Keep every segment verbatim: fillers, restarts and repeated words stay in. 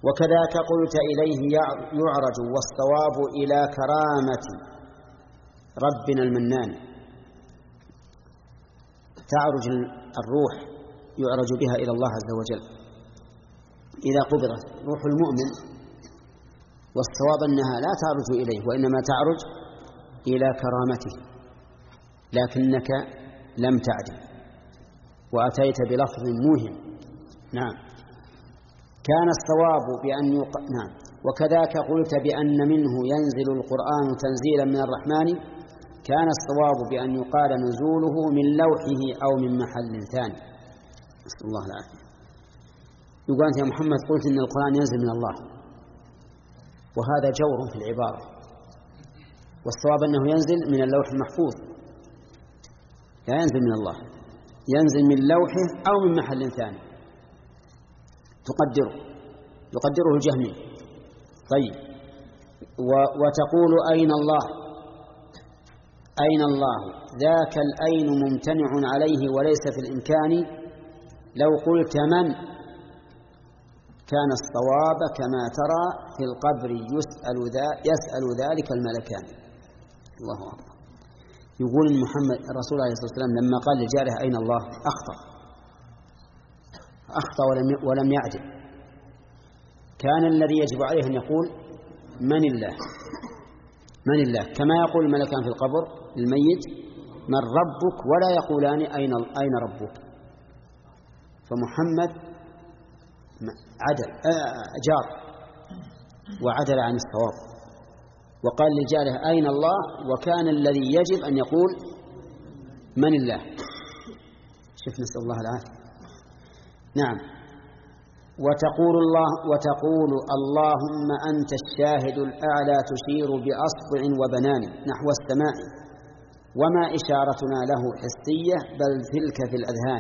وكذاك قلت إليه يعرج، والصواب إلى كرامة ربنا المنان. تعرج الروح يعرج بها إلى الله عز وجل إذا قبضت روح المؤمن، والصواب أنها لا تعرج إليه وإنما تعرج إلى كرامته، لكنك لم تعدل وأتيت بلفظ موهم. نعم. كان الصواب بأن يق... نعم. وكذاك قلت بأن منه ينزل القرآن تنزيلا من الرحمن، كان الصواب بأن يقال نزوله من لوحه أو من محل ثاني. نسأل الله العافية. يقول أنت يا محمد قلت إن القرآن ينزل من الله، وهذا جور في العبارة، والصواب أنه ينزل من اللوح المحفوظ، لا ينزل من الله، ينزل من لوحه أو من محل ثاني تقدره يقدره الجهمي. طيب. وتقول أين الله، أين الله، ذاك الأين ممتنع عليه وليس في الإمكان، لو قلت من كان الصواب كما ترى في القبر يسأل, ذا يسأل ذلك الملكان. الله أكبر. يقول محمد الرسول عليه الصلاة والسلام لما قال لجاره أين الله أخطأ أخطأ ولم ولم يعدل. كان الذي يجب عليه أن يقول من الله، من الله، كما يقول الملكان في القبر للميت من ربك، ولا يقولان أين أين ربك. فمحمد عدل جار وعدل عن الصواب، وقال لجاره أين الله، وكان الذي يجب أن يقول من الله. شوف، نسأل الله العافية. نعم. وتقول الله وتقول اللهم أنت الشاهد الأعلى تشير بأصبع وبنان نحو السماء، وما إشارتنا له حسية بل تلك في الأذهان.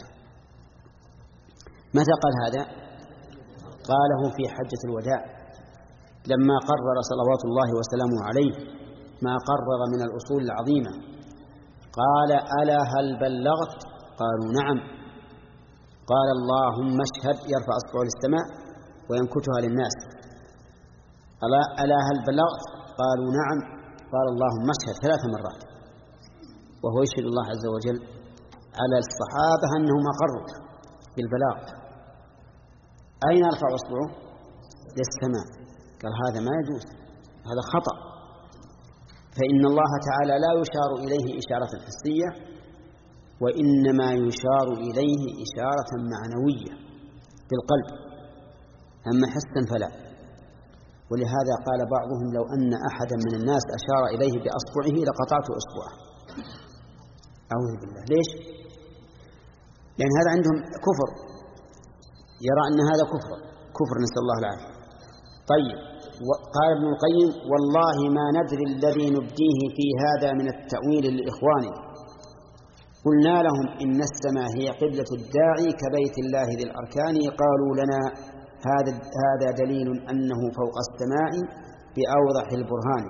متى قال هذا؟ قاله في حجة الوداع لما قرر صلوات الله وسلامه عليه ما قرر من الأصول العظيمة. قال ألا هل بلغت؟ قالوا نعم. قال اللهم اشهد، يرفع أصبعه للسماء وينكتها للناس. ألا, ألا هل بلغت؟ قالوا نعم. قال اللهم اشهد ثلاث مرات، وهو يشهد الله عز وجل على الصحابة أنهم أقروا بالبلاغ. أين يرفع أصبعه؟ للسماء. قال هذا ما يجوز، هذا خطأ، فإن الله تعالى لا يشار إليه إشارة حسية، وإنما يشار إليه إشارة معنوية بالقلب، أما حسا فلا. ولهذا قال بعضهم لو أن أحدا من الناس أشار إليه بأصبعه لقطعت أصبعه. أعوذ بالله. ليش؟ لأن هذا عندهم كفر، يرى أن هذا كفر كفر نسأل الله العافية. طيب. قال ابن القيم والله ما ندري الذي نبديه في هذا من التأويل للإخوان، قلنا لهم إن السماء هي قبلة الداعي كبيت الله ذي الأركان، قالوا لنا هذا هذا دليل أنه فوق السماء بأوضح البرهان.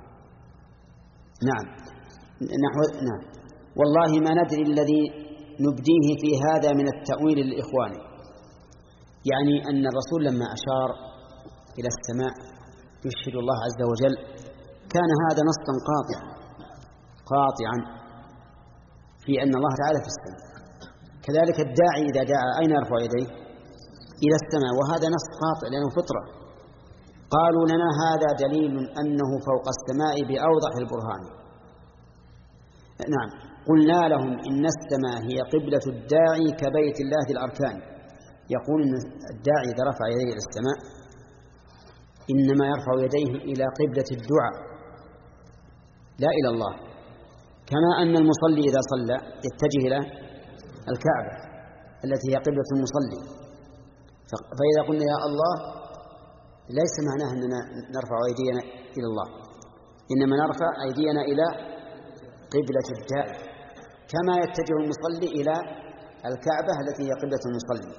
نعم. نحو نعم. والله ما ندري الذي نبديه في هذا من التأويل للإخوان، يعني أن الرسول لما أشار إلى السماء يشهد الله عز وجل كان هذا نصا قاطعا قاطعا في أن الله تعالى في السماء. كذلك الداعي إذا دعا أين يرفع يديه؟ إلى السماء، وهذا نص قاطع لأنه فطرة. قالوا لنا هذا دليل أنه فوق السماء بأوضح البرهان. نعم. قلنا لهم إن السماء هي قبلة الداعي كبيت الله ذي الأركان، يقول إن الداعي إذا رفع يديه إلى السماء إنما يرفع يديه إلى قبلة الدعاء لا إلى الله، كما أن المصلي إذا صلى يتجه إلى الكعبة التي هي قبلة المصلي. فإذا قلنا يا الله ليس معناه أننا نرفع أيدينا إلى الله، إنما نرفع أيدينا إلى قبلة الداعي، كما يتجه المصلي إلى الكعبة التي هي قبلة المصلي.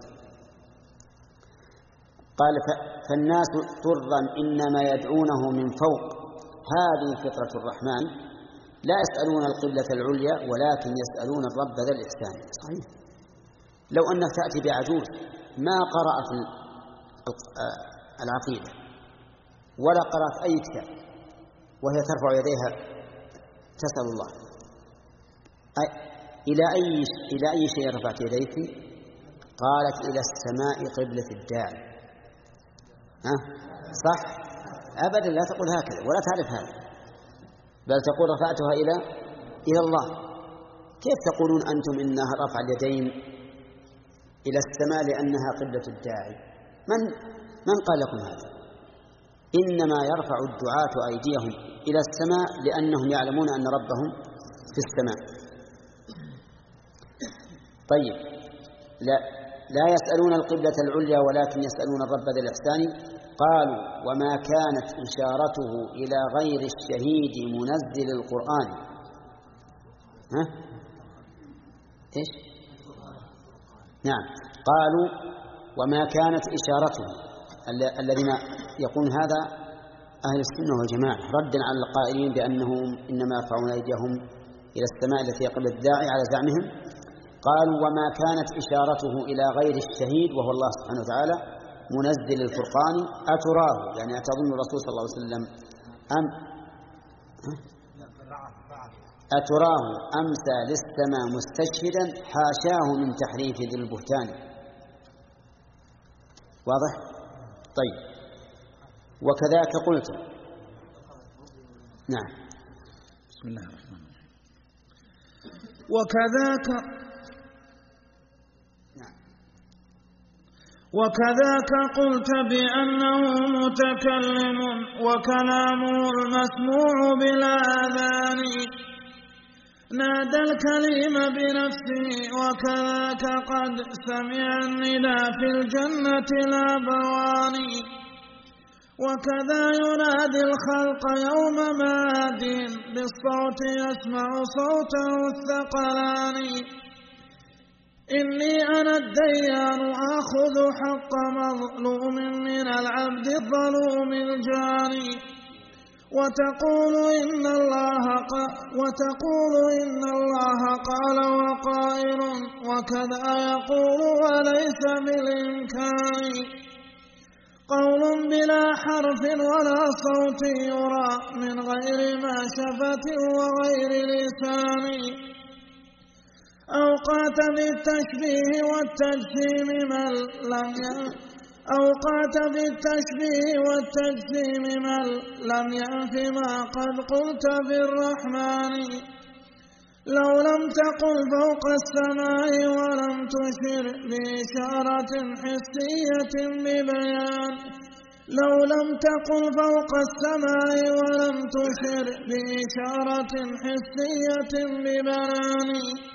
قال فالناس طرا إنما يدعونه من فوق، هذه فطرة الرحمن، لا يسألون القبلة العليا ولكن يسألون الرب ذا الإحسان. صحيح. لو أنك تأتي بعجوز ما قرأت العقيدة ولا قرأت أي كتاب وهي ترفع يديها تسأل الله، إلى أي إلى أي شيء رفعت يديك؟ قالت إلى السماء قبلة الداعي. ها صح؟ أبدا لا تقول هكذا ولا تعرف هذا، بل تقول رفعتها إلى إلى الله. كيف تقولون أنتم إنها رفع اليدين إلى السماء لأنها قبلة الداعي؟ من من قال لكم هذا؟ إنما يرفع الدعاة أيديهم إلى السماء لأنهم يعلمون أن ربهم في السماء. طيب، لا لا يسألون القبلة العليا ولكن يسألون الرب ذي الإحسان. قالوا وما كانت إشارته إلى غير الشهيد منزل القرآن. ها؟ إيش؟ نعم، قالوا وما كانت إشارته، الذين يقولون هذا أهل السنة والجماعة ردا على القائلين بأنهم إنما يرفعون أيديهم إلى السماء التي قبل الداعي على زعمهم. قالوا وما كانت إشارته إلى غير الشهيد وهو الله سبحانه وتعالى منزل الفرقان أتراه، يعني أتظن الرسول صلى الله عليه وسلم أم أتراه أمسى للسماء مستشهدا حاشاه من تحريف ذي البهتان. واضح؟ طيب، وكذاك قلت. نعم، بسم الله الرحمن الرحيم. وكذاك نعم. وكذاك قلت بأنه متكلم وكلامه المسموع بالآذان، نادى الكلم بنفسه وكذاك قد سمع النداء في الجنة الأبوان، وكذا ينادي الخلق يوم معاد بالصوت يسمع صوته الثقلان، إني أنا الديان آخذ حق مظلوم من العبد الظلوم الجاني، وتقول إن الله قال وتقول إن الله قال وقائل وكذا يقول وليس بالإمكان، قول بلا حرف ولا صوت يرى من غير ماشفة وغير لسان، أوقات بالتشبيه والتجسيم من لم أوقات بالتشبيه والتجسيم من لم يأف ما قد قلت بالرحمن، لو لم تقل فوق السماء ولم تشر بإشارة حسية ببيان، لو لم تقل فوق السماء ولم تشر بإشارة حسية ببيان،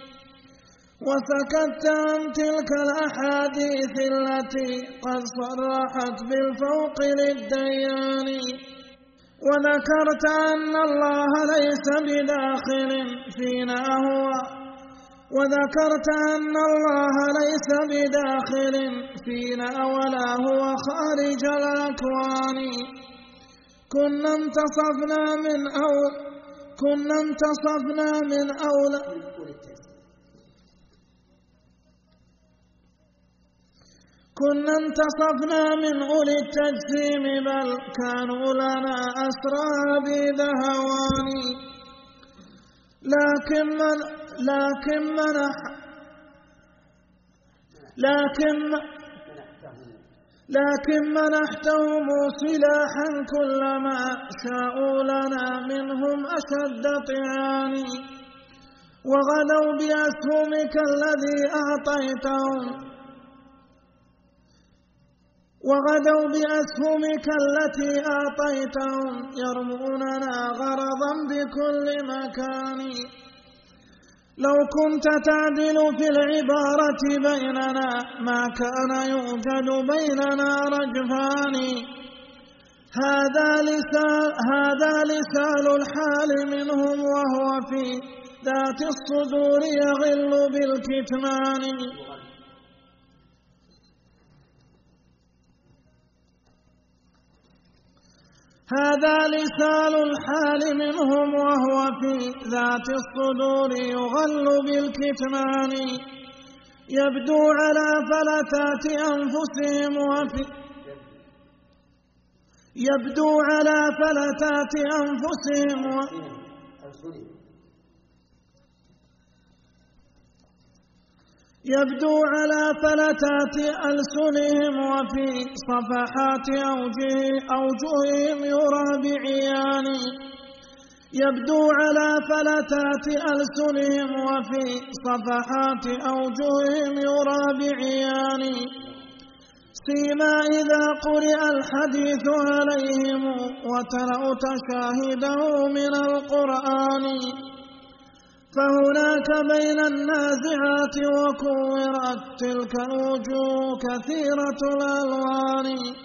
وسكت عن تلك الأحاديث التي قد صرحت بالفوق للديان، وذكرت أن الله ليس بداخل فينا هو وذكرت أن الله ليس بداخل فينا ولا هو خارج الأكوان، كنا انتصفنا من أول كنا انتصفنا من أول كنا انتصفنا من أولي التجسيم بل كانوا لنا أسرى بذهوان، لكن من لكن منح لكن لكن منحتهم سلاحا كلما شاءوا لنا منهم أشد طعان، وغدوا بأسهمك الذي أعطيتهم وغدوا بأسهمك التي أعطيتهم يرموننا غرضا بكل مكان، لو كنت تعدل في العبارة بيننا ما كان يوجد بيننا رجفان، هذا لسان, هذا لسان الحال منهم وهو في ذات الصدور يغل بالكتمان، هذا لسان الحال منهم وهو في ذات الصدور يغل بالكتمان، يبدو على فلتات أنفسهم وفي يبدو على فلتات أنفسهم و... يبدو على فلتات ألسنهم وفي صفحات أوجه أوجههم يرى بعيان يبدو على فلتات ألسنهم وفي صفحات أوجههم يرى بعيان سيما إذا قرئ الحديث عليهم وتلأت شاهده من القرآن فهناك بين النازعات وكورت تلك الوجوه كثيرة الألوان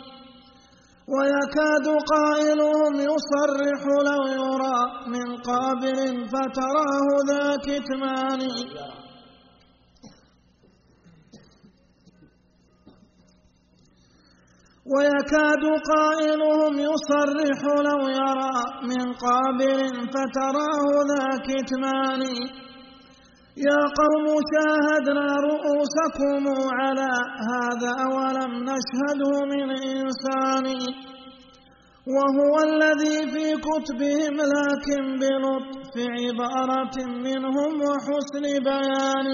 ويكاد قائلهم يصرح لو يرى من قابل فتراه ذا كتمان ويكاد قائلهم يصرح لو يرى من قابل فتراه ذا كتمان يا قوم شاهدنا رؤوسكم على هذا ولم نشهده من إنسان وهو الذي في كتبهم لكن بلطف عبارة منهم وحسن بيان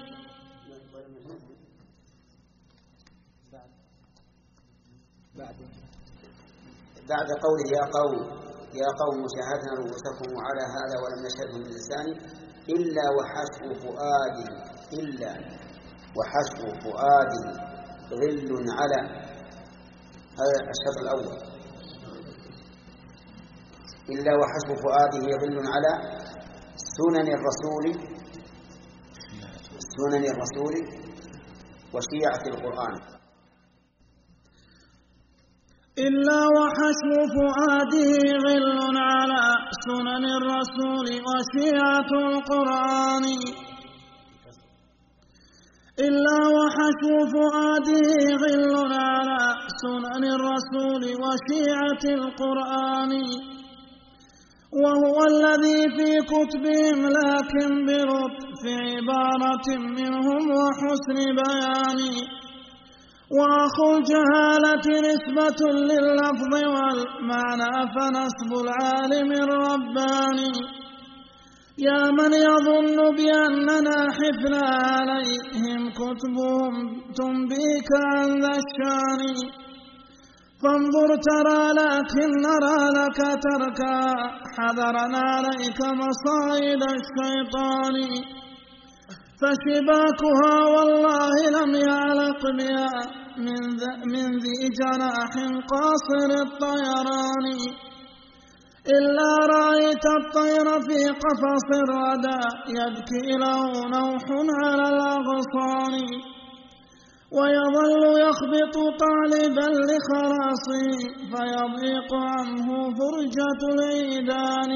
بعد قوله يا قوم يا قوم شاهدنا رؤوسكم على هذا ولم نشهده من لسان إلا وحشو فؤاد إلا وحشو فؤاد غل على هذا الشرط الأول إلا وحشو فؤاده غل على سنن الرسول سنن الرسول وشيعة القرآن إلا وحشو فؤاده غل على سنن الرسول وشيعة القرآن إلا وحشو فؤاده غل على سنن الرسول وشيعة القرآن وهو الذي في كتبهم لكن بلطف عبارة منهم وحسن بيان وأخو الجهالة نسبة لللفظ والمعنى فنسب العالم الرباني يا من يظن بأننا حفنا عليهم كتبهم تنبيك عن ذا الشان فانظر ترى لكن نرى لك تركا حذرنا عليك مصائد الشيطان فشباكها والله لم يعلق بها من, من ذي جناح قاصر الطيران إلا رأيت الطير في قفص الردى يبكي له نوح على الأغصان ويظل يخبط طالبا لخلاصه فيضيق عنه فرجة العيدان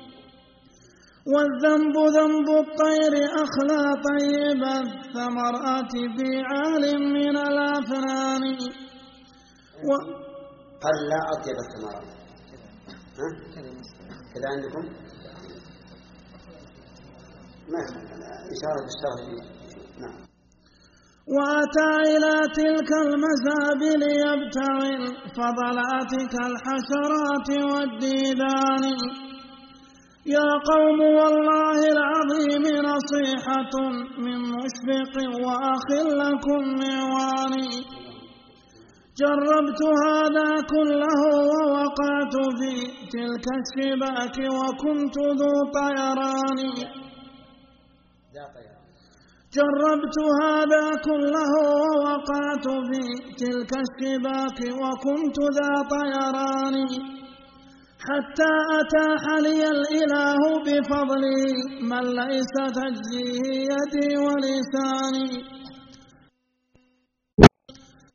والذنب ذنب الطير أخلى طيبا الثمرات في عال من الأفنان و... هل لا أطيب الثمرات ها؟ كذا عندكم ما إشارة الشرح نعم وأتى إلى تلك المزابل يبتغي الفضلات كالحشرات والديدان يا قوم والله العظيم نصيحة من مشفق وأخ لكم معواني جربت هذا كله ووقعت في تلك الشباك وكنت ذو طيران جربت هذا كله ووقعت في تلك الشباك وكنت ذا طيران حتى أتاح لي الإله بفضله من ليس تجزيه يدي ولساني